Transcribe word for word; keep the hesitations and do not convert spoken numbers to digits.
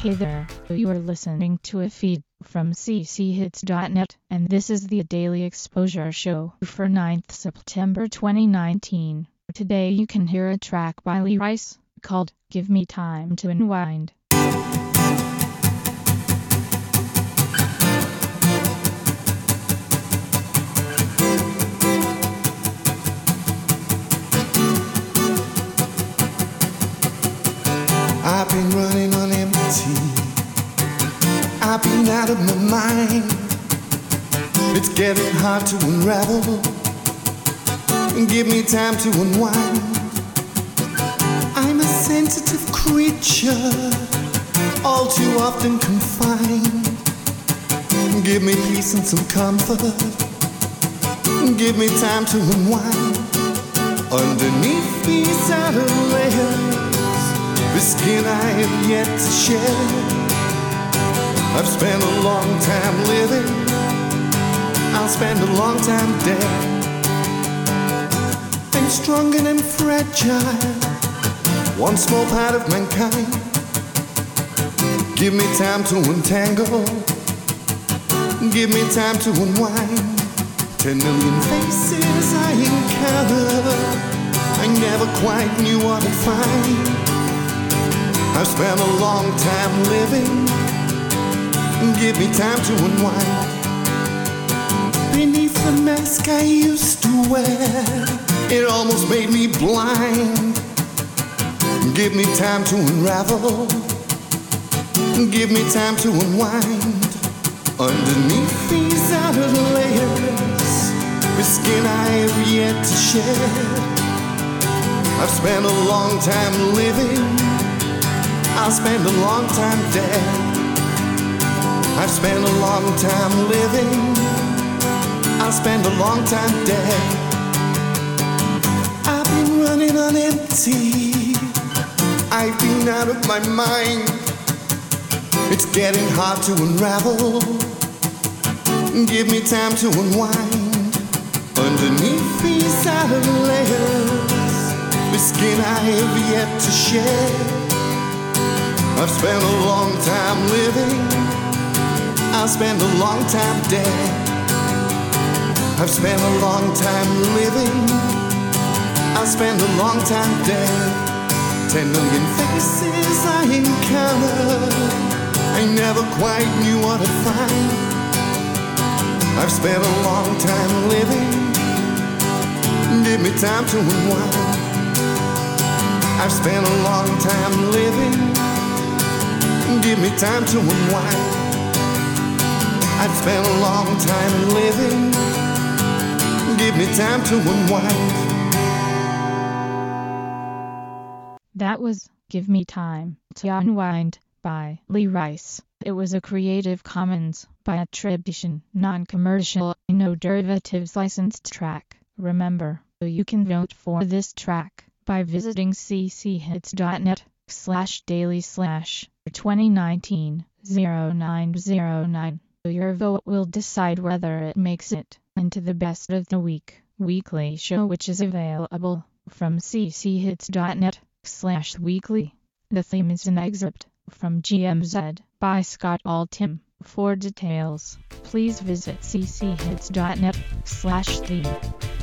Hey there, you are listening to a feed from c c hits dot net, and this is the Daily Exposure Show for ninth September twenty nineteen. Today you can hear a track by Lee Rice, called Give Me Time to Unwind. I've been running on empty. I've been out of my mind. It's getting hard to unravel and give me time to unwind. I'm a sensitive creature, all too often confined. Give me peace and some comfort. Give me time to unwind. Underneath these outer layers, the skin I have yet to shed. I've spent a long time living, I'll spend a long time dead. I'm strong and I'm fragile, one small part of mankind. Give me time to untangle, give me time to unwind. Ten million faces I encounter, I never quite knew what I'd find. I've spent a long time living, give me time to unwind. Beneath the mask I used to wear, it almost made me blind. Give me time to unravel, give me time to unwind. Underneath these outer layers, the skin I have yet to shed. I've spent a long time living, I'll spend a long time dead. I've spent a long time living, I'll spend a long time dead. I've been running on empty, I've been out of my mind. It's getting hard to unravel, give me time to unwind. Underneath these outer layers, the skin I have yet to shed. I've spent a long time living, I'll spend a long time dead. I've spent a long time living, I'll spend a long time dead. Ten million faces I encounter, I never quite knew what I'd find. I've spent a long time living, give me time to unwind. I've spent a long time living, give me time to unwind. I've spent a long time living, give me time to unwind. That was Give Me Time to Unwind by Lee Rice. It was a Creative Commons by attribution, non-commercial, no derivatives licensed track. Remember, you can vote for this track by visiting c c hits dot net slash daily slash twenty nineteen oh nine oh nine. Your vote will decide whether it makes it into the Best of the Week weekly show, which is available from c c hits dot net slash weekly. The theme is an excerpt from G M Z by Scott Altham. For details, please visit c c hits dot net slash theme.